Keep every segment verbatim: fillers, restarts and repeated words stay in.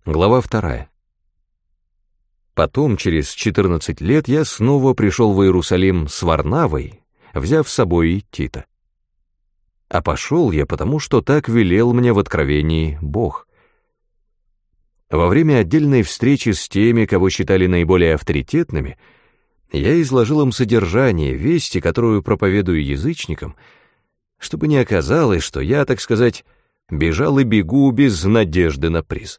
Глава вторая. Потом, через четырнадцать лет, я снова пришел в Иерусалим с Варнавой, взяв с собой и Тита. А пошел я, потому что так велел мне в Откровении Бог. Во время отдельной встречи с теми, кого считали наиболее авторитетными, я изложил им содержание вести, которую проповедую язычникам, чтобы не оказалось, что я, так сказать, бежал и бегу без надежды на приз.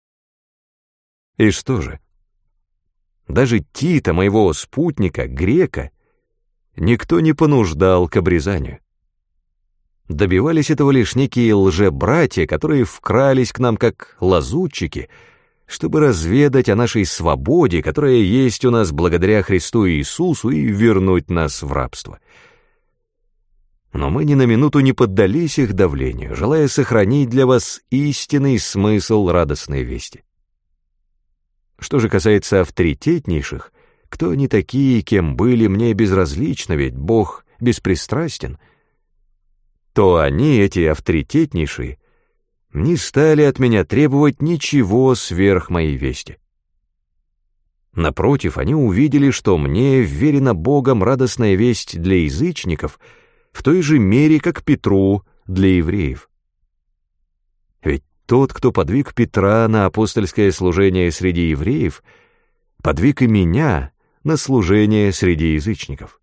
И что же? Даже Тита, моего спутника, грека, никто не понуждал к обрезанию. Добивались этого лишь некие лжебратья, которые вкрались к нам как лазутчики, чтобы разведать о нашей свободе, которая есть у нас благодаря Христу Иисусу, и вернуть нас в рабство. Но мы ни на минуту не поддались их давлению, желая сохранить для вас истинный смысл радостной вести. Что же касается авторитетнейших, кто они такие, кем были, мне безразлично, ведь Бог беспристрастен, то они, эти авторитетнейшие, не стали от меня требовать ничего сверх моей вести. Напротив, они увидели, что мне вверена Богом радостная весть для язычников в той же мере, как Петру для евреев. Ведь тот, кто подвиг Петра на апостольское служение среди евреев, подвиг и меня на служение среди язычников.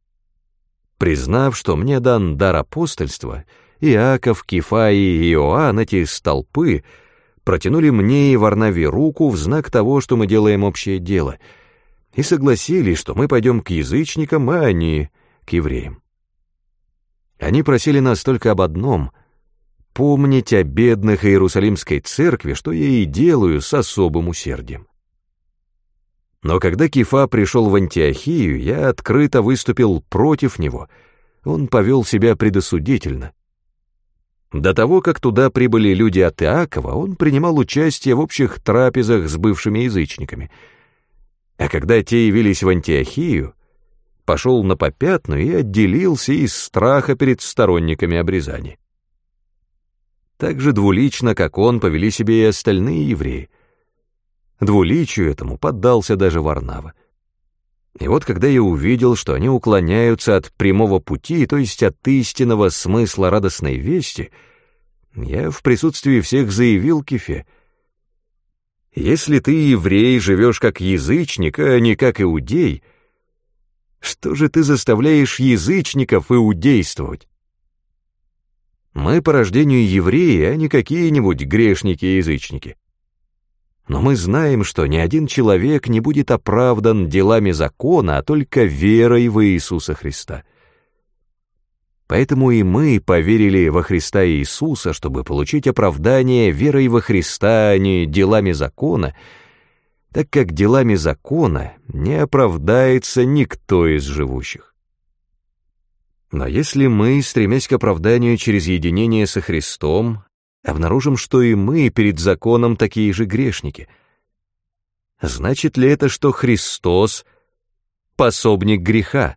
Признав, что мне дан дар апостольства, Иаков, Кифа и Иоанн, эти столпы, протянули мне и Варнаве руку в знак того, что мы делаем общее дело, и согласились, что мы пойдем к язычникам, а они к евреям. Они просили нас только об одном — помнить о бедных Иерусалимской церкви, что я и делаю с особым усердием. Но когда Кифа пришел в Антиохию, я открыто выступил против него, он повел себя предосудительно. До того, как туда прибыли люди от Иакова, он принимал участие в общих трапезах с бывшими язычниками. А когда те явились в Антиохию, пошел на попятную и отделился из страха перед сторонниками обрезания. Так же двулично, как он, повели себя и остальные евреи. Двуличию этому поддался даже Варнава. И вот когда я увидел, что они уклоняются от прямого пути, то есть от истинного смысла радостной вести, я в присутствии всех заявил Кифе: «Если ты, еврей, живешь как язычник, а не как иудей, что же ты заставляешь язычников иудействовать? Мы по рождению евреи, а не какие-нибудь грешники-язычники. Но мы знаем, что ни один человек не будет оправдан делами закона, а только верой в Иисуса Христа. Поэтому и мы поверили во Христа Иисуса, чтобы получить оправдание верой во Христа, а не делами закона, так как делами закона не оправдается никто из живущих. Но если мы, стремясь к оправданию через единение со Христом, обнаружим, что и мы перед законом такие же грешники, значит ли это, что Христос — пособник греха?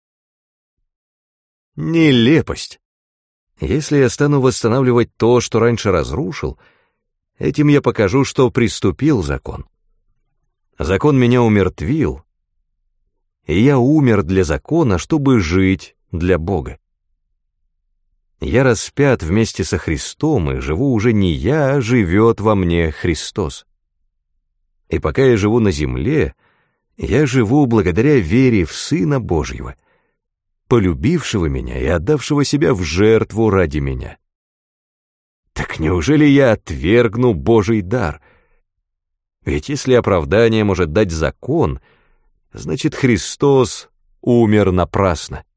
Нелепость! Если я стану восстанавливать то, что раньше разрушил, этим я покажу, что приступил закон. Закон меня умертвил, и я умер для закона, чтобы жить для Бога. Я распят вместе со Христом, и живу уже не я, а живет во мне Христос. И пока я живу на земле, я живу благодаря вере в Сына Божьего, полюбившего меня и отдавшего себя в жертву ради меня. Так неужели я отвергну Божий дар? Ведь если оправдание может дать закон, значит, Христос умер напрасно.